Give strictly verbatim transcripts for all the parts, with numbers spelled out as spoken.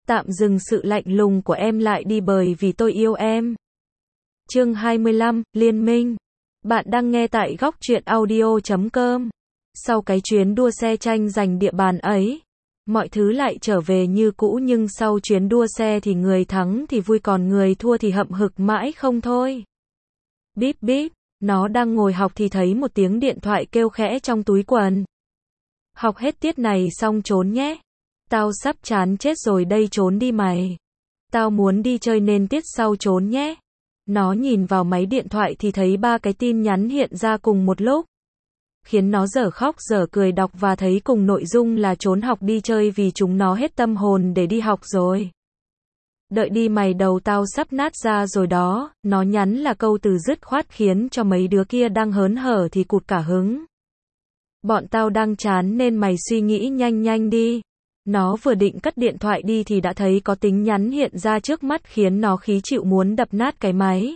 Tạm dừng sự lạnh lùng của em lại đi bởi vì tôi yêu em. Chương hai mươi lăm, Liên minh. Bạn đang nghe tại góc truyện audio chấm com. Sau cái chuyến đua xe tranh giành địa bàn ấy, mọi thứ lại trở về như cũ, nhưng sau chuyến đua xe thì người thắng thì vui còn người thua thì hậm hực mãi không thôi. Bíp bíp, nó đang ngồi học thì thấy một tiếng điện thoại kêu khẽ trong túi quần. Học hết tiết này xong trốn nhé. Tao sắp chán chết rồi đây, trốn đi mày. Tao muốn đi chơi nên tiết sau trốn nhé. Nó nhìn vào máy điện thoại thì thấy ba cái tin nhắn hiện ra cùng một lúc, khiến nó dở khóc dở cười đọc và thấy cùng nội dung là trốn học đi chơi vì chúng nó hết tâm hồn để đi học rồi. Đợi đi mày, đầu tao sắp nát ra rồi đó. Nó nhắn là câu từ dứt khoát khiến cho mấy đứa kia đang hớn hở thì cụt cả hứng. Bọn tao đang chán nên mày suy nghĩ nhanh nhanh đi. Nó vừa định cất điện thoại đi thì đã thấy có tin nhắn hiện ra trước mắt khiến nó khí chịu muốn đập nát cái máy.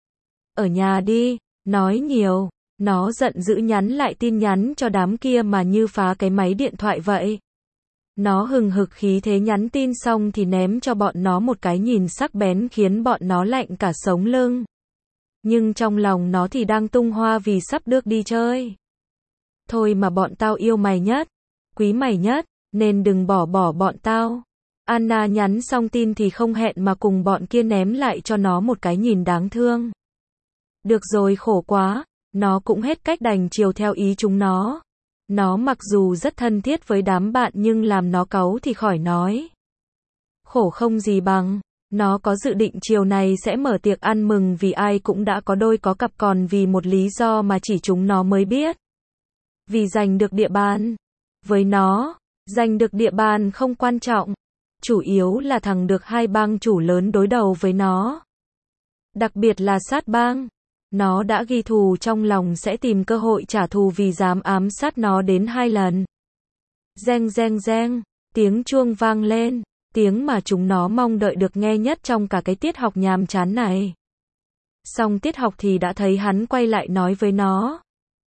Ở nhà đi, nói nhiều. Nó giận dữ nhắn lại tin nhắn cho đám kia mà như phá cái máy điện thoại vậy. Nó hừng hực khí thế nhắn tin xong thì ném cho bọn nó một cái nhìn sắc bén khiến bọn nó lạnh cả sống lưng. Nhưng trong lòng nó thì đang tung hoa vì sắp được đi chơi. Thôi mà bọn tao yêu mày nhất, quý mày nhất, nên đừng bỏ bỏ bọn tao. Anna nhắn xong tin thì không hẹn mà cùng bọn kia ném lại cho nó một cái nhìn đáng thương. Được rồi, khổ quá. Nó cũng hết cách đành chiều theo ý chúng nó. Nó mặc dù rất thân thiết với đám bạn nhưng làm nó cáu thì khỏi nói. Khổ không gì bằng. Nó có dự định chiều này sẽ mở tiệc ăn mừng vì ai cũng đã có đôi có cặp, còn vì một lý do mà chỉ chúng nó mới biết. Vì giành được địa bàn. Với nó, giành được địa bàn không quan trọng. Chủ yếu là thằng được hai bang chủ lớn đối đầu với nó. Đặc biệt là sát bang. Nó đã ghi thù trong lòng sẽ tìm cơ hội trả thù vì dám ám sát nó đến hai lần. Reng reng reng, tiếng chuông vang lên, tiếng mà chúng nó mong đợi được nghe nhất trong cả cái tiết học nhàm chán này. Xong tiết học thì đã thấy hắn quay lại nói với nó.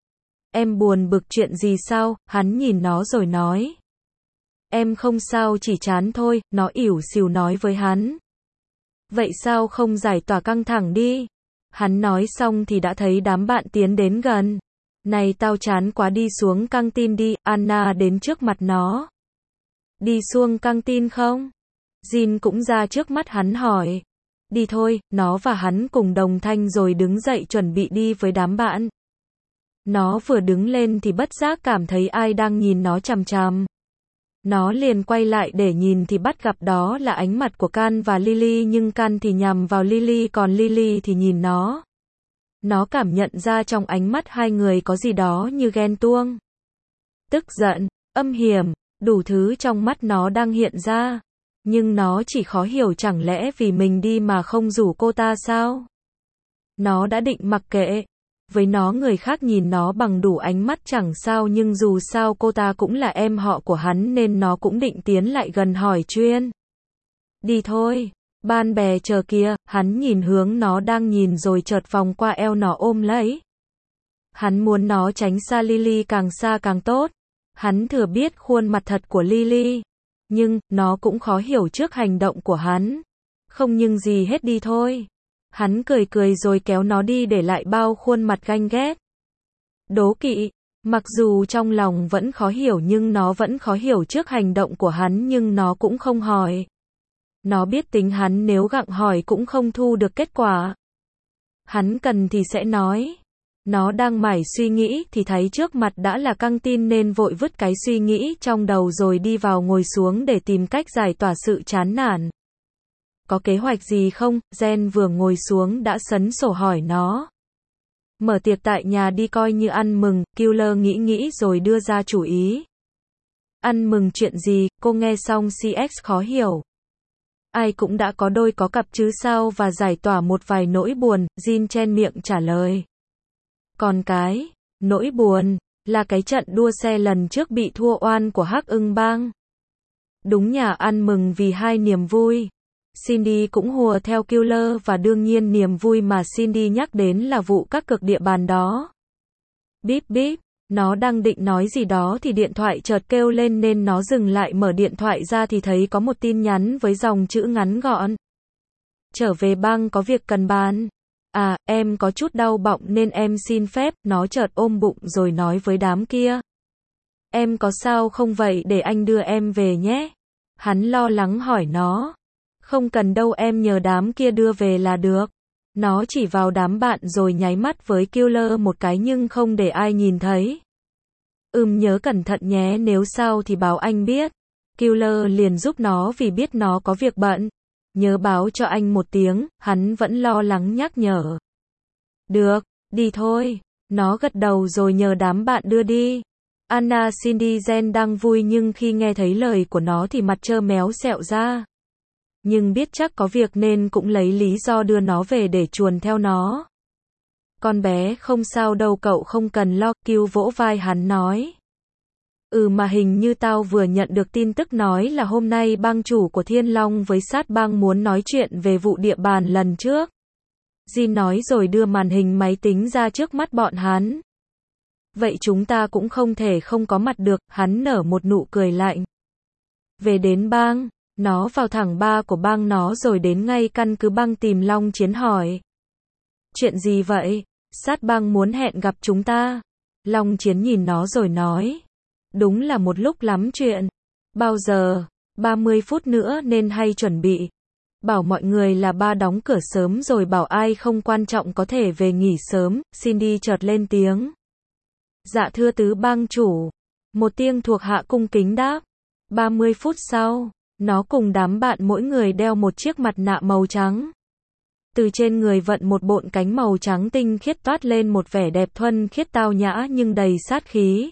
Em buồn bực chuyện gì sao? Hắn nhìn nó rồi nói. Em không sao, chỉ chán thôi, nó ỉu xìu nói với hắn. Vậy sao không giải tỏa căng thẳng đi? Hắn nói xong thì đã thấy đám bạn tiến đến gần. Này, tao chán quá, đi xuống căng tin đi. Anna đến trước mặt nó. Đi xuống căng tin không? Jin cũng ra trước mắt hắn hỏi. Đi thôi. Nó và hắn cùng đồng thanh rồi đứng dậy chuẩn bị đi với đám bạn. Nó vừa đứng lên thì bất giác cảm thấy ai đang nhìn nó chằm chằm. Nó liền quay lại để nhìn thì bắt gặp đó là ánh mặt của Can và Lily, nhưng Can thì nhằm vào Lily còn Lily thì nhìn nó. Nó cảm nhận ra trong ánh mắt hai người có gì đó như ghen tuông, tức giận, âm hiểm, đủ thứ trong mắt nó đang hiện ra. Nhưng nó chỉ khó hiểu, chẳng lẽ vì mình đi mà không rủ cô ta sao? Nó đã định mặc kệ. Với nó người khác nhìn nó bằng đủ ánh mắt chẳng sao, nhưng dù sao cô ta cũng là em họ của hắn nên nó cũng định tiến lại gần hỏi chuyên. Đi thôi, bạn bè chờ kia. Hắn nhìn hướng nó đang nhìn rồi chợt vòng qua eo nó ôm lấy. Hắn muốn nó tránh xa Lily, càng xa càng tốt. Hắn thừa biết khuôn mặt thật của Lily, nhưng nó cũng khó hiểu trước hành động của hắn. Không nhưng gì hết, đi thôi. Hắn cười cười rồi kéo nó đi để lại bao khuôn mặt ganh ghét, đố kỵ. Mặc dù trong lòng vẫn khó hiểu nhưng nó vẫn khó hiểu trước hành động của hắn, nhưng nó cũng không hỏi. Nó biết tính hắn, nếu gặng hỏi cũng không thu được kết quả. Hắn cần thì sẽ nói. Nó đang mải suy nghĩ thì thấy trước mặt đã là căng tin nên vội vứt cái suy nghĩ trong đầu rồi đi vào ngồi xuống để tìm cách giải tỏa sự chán nản. Có kế hoạch gì không? Jen vừa ngồi xuống đã sấn sổ hỏi nó. Mở tiệc tại nhà đi coi như ăn mừng. Killer nghĩ nghĩ rồi đưa ra chủ ý. Ăn mừng chuyện gì? Cô nghe xong xê ích khó hiểu. Ai cũng đã có đôi có cặp chứ sao, và giải tỏa một vài nỗi buồn. Jin chen miệng trả lời. Còn cái nỗi buồn là cái trận đua xe lần trước bị thua oan của Hắc Ưng Bang. Đúng nhà ăn mừng vì hai niềm vui. Cindy cũng hùa theo Killer, và đương nhiên niềm vui mà Cindy nhắc đến là vụ các cược địa bàn đó. Bíp bíp, Nó đang định nói gì đó thì điện thoại chợt kêu lên nên nó dừng lại, mở điện thoại ra thì thấy có một tin nhắn với dòng chữ ngắn gọn. Trở về bang, có việc cần bàn. À, em có chút đau bọng nên em xin phép. Nó chợt ôm bụng rồi nói với đám kia. Em có sao không vậy, để anh đưa em về nhé. Hắn lo lắng hỏi nó. Không cần đâu, em nhờ đám kia đưa về là được. Nó chỉ vào đám bạn rồi nháy mắt với Killer một cái nhưng không để ai nhìn thấy. Ừm, nhớ cẩn thận nhé, nếu sao thì báo anh biết. Killer liền giúp nó vì biết nó có việc bận. Nhớ báo cho anh một tiếng, hắn vẫn lo lắng nhắc nhở. Được, đi thôi. Nó gật đầu rồi nhờ đám bạn đưa đi. Anna Cindy Jen đang vui nhưng khi nghe thấy lời của nó thì mặt trơ méo sẹo ra. Nhưng biết chắc có việc nên cũng lấy lý do đưa nó về để chuồn theo nó. Con bé không sao đâu, cậu không cần lo, Kill vỗ vai hắn nói. Ừ mà hình như tao vừa nhận được tin tức nói là hôm nay bang chủ của Thiên Long với sát bang muốn nói chuyện về vụ địa bàn lần trước. Jin nói rồi đưa màn hình máy tính ra trước mắt bọn hắn. Vậy chúng ta cũng không thể không có mặt được, hắn nở một nụ cười lạnh. Về đến bang, nó vào thẳng ba của bang nó rồi đến ngay căn cứ bang tìm Long Chiến hỏi. Chuyện gì vậy? Sát bang muốn hẹn gặp chúng ta. Long Chiến nhìn nó rồi nói. Đúng là một lúc lắm chuyện. Bao giờ? ba mươi phút nữa nên hay chuẩn bị. Bảo mọi người là ba đóng cửa sớm rồi bảo ai không quan trọng có thể về nghỉ sớm. Cindy chợt lên tiếng. Dạ thưa tứ bang chủ. Một tiếng thuộc hạ cung kính đáp. ba mươi phút sau, nó cùng đám bạn mỗi người đeo một chiếc mặt nạ màu trắng. Từ trên người vận một bộn cánh màu trắng tinh khiết toát lên một vẻ đẹp thuần khiết tao nhã nhưng đầy sát khí.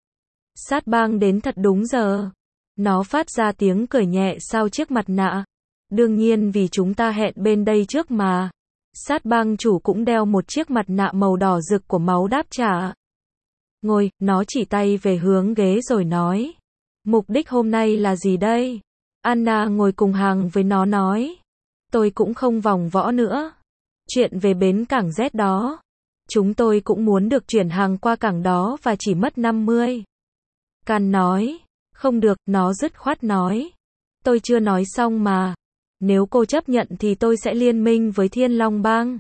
Sát bang đến thật đúng giờ. Nó phát ra tiếng cười nhẹ sau chiếc mặt nạ. Đương nhiên vì chúng ta hẹn bên đây trước mà. Sát bang chủ cũng đeo một chiếc mặt nạ màu đỏ rực của máu đáp trả. Ngồi, nó chỉ tay về hướng ghế rồi nói. Mục đích hôm nay là gì đây? Anna ngồi cùng hàng với nó nói. Tôi cũng không vòng võ nữa. Chuyện về bến cảng Z đó. Chúng tôi cũng muốn được chuyển hàng qua cảng đó và chỉ mất năm mươi. Can nói. Không được, nó dứt khoát nói. Tôi chưa nói xong mà. Nếu cô chấp nhận thì tôi sẽ liên minh với Thiên Long bang.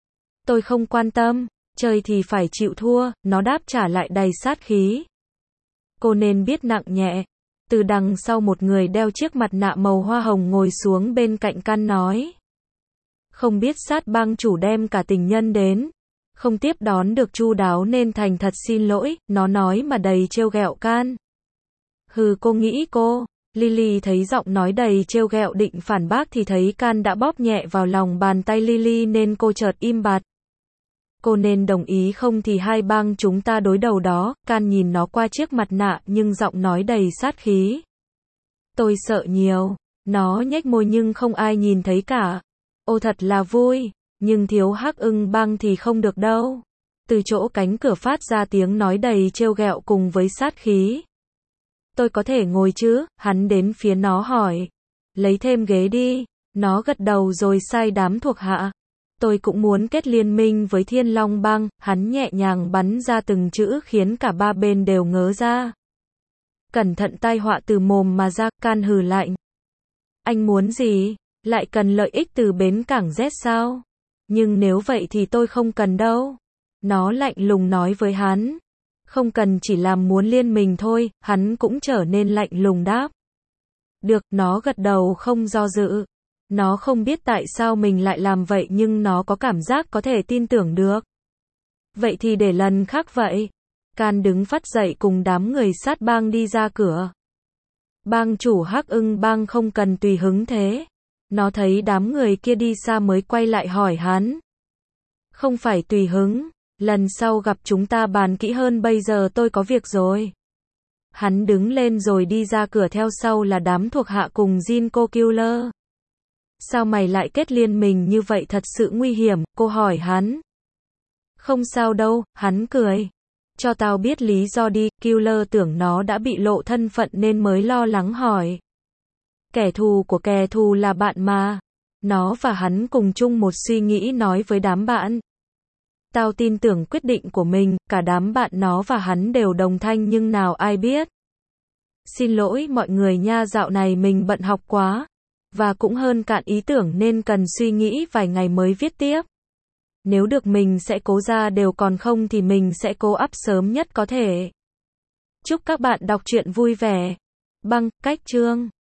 Tôi không quan tâm. Chơi thì phải chịu thua, nó đáp trả lại đầy sát khí. Cô nên biết nặng nhẹ. Từ đằng sau một người đeo chiếc mặt nạ màu hoa hồng ngồi xuống bên cạnh Can nói. Không biết sát bang chủ đem cả tình nhân đến. Không tiếp đón được chu đáo nên thành thật xin lỗi, nó nói mà đầy trêu ghẹo Can. Hừ, cô nghĩ cô. Lily thấy giọng nói đầy trêu ghẹo định phản bác thì thấy Can đã bóp nhẹ vào lòng bàn tay Lily nên cô chợt im bặt. Cô nên đồng ý không thì hai bang chúng ta đối đầu đó. Can nhìn nó qua chiếc mặt nạ nhưng giọng nói đầy sát khí. Tôi sợ nhiều. Nó nhếch môi nhưng không ai nhìn thấy cả. Ô thật là vui. Nhưng thiếu Hắc Ưng bang thì không được đâu. Từ chỗ cánh cửa phát ra tiếng nói đầy trêu ghẹo cùng với sát khí. Tôi có thể ngồi chứ? Hắn đến phía nó hỏi. Lấy thêm ghế đi. Nó gật đầu rồi sai đám thuộc hạ. Tôi cũng muốn kết liên minh với Thiên Long bang. Hắn nhẹ nhàng bắn ra từng chữ khiến cả ba bên đều ngớ ra. Cẩn thận tai họa từ mồm mà ra. Can hừ lạnh. Anh muốn gì? Lại cần lợi ích từ bến cảng Z sao? Nhưng nếu vậy thì tôi không cần đâu. Nó lạnh lùng nói với hắn. Không cần, chỉ làm muốn liên minh thôi. Hắn cũng trở nên lạnh lùng đáp. Được, nó gật đầu không do dự. Nó không biết tại sao mình lại làm vậy nhưng nó có cảm giác có thể tin tưởng được. Vậy thì để lần khác vậy. Can đứng phắt dậy cùng đám người sát bang đi ra cửa. Bang chủ Hắc Ưng bang không cần tùy hứng thế. Nó thấy đám người kia đi xa mới quay lại hỏi hắn. Không phải tùy hứng. Lần sau gặp chúng ta bàn kỹ hơn, bây giờ tôi có việc rồi. Hắn đứng lên rồi đi ra cửa, theo sau là đám thuộc hạ cùng Jinko Killer. Sao mày lại kết liên mình như vậy, thật sự nguy hiểm, cô hỏi hắn. Không sao đâu, hắn cười. Cho tao biết lý do đi. Killer tưởng nó đã bị lộ thân phận nên mới lo lắng hỏi. Kẻ thù của kẻ thù là bạn mà. Nó và hắn cùng chung một suy nghĩ nói với đám bạn. Tao tin tưởng quyết định của mình, cả đám bạn nó và hắn đều đồng thanh nhưng nào ai biết. Xin lỗi mọi người nha, dạo này mình bận học quá. Và cũng hơn cạn ý tưởng nên cần suy nghĩ vài ngày mới viết tiếp. Nếu được mình sẽ cố ra đều, còn không thì mình sẽ cố up sớm nhất có thể. Chúc các bạn đọc truyện vui vẻ. Băng, cách chương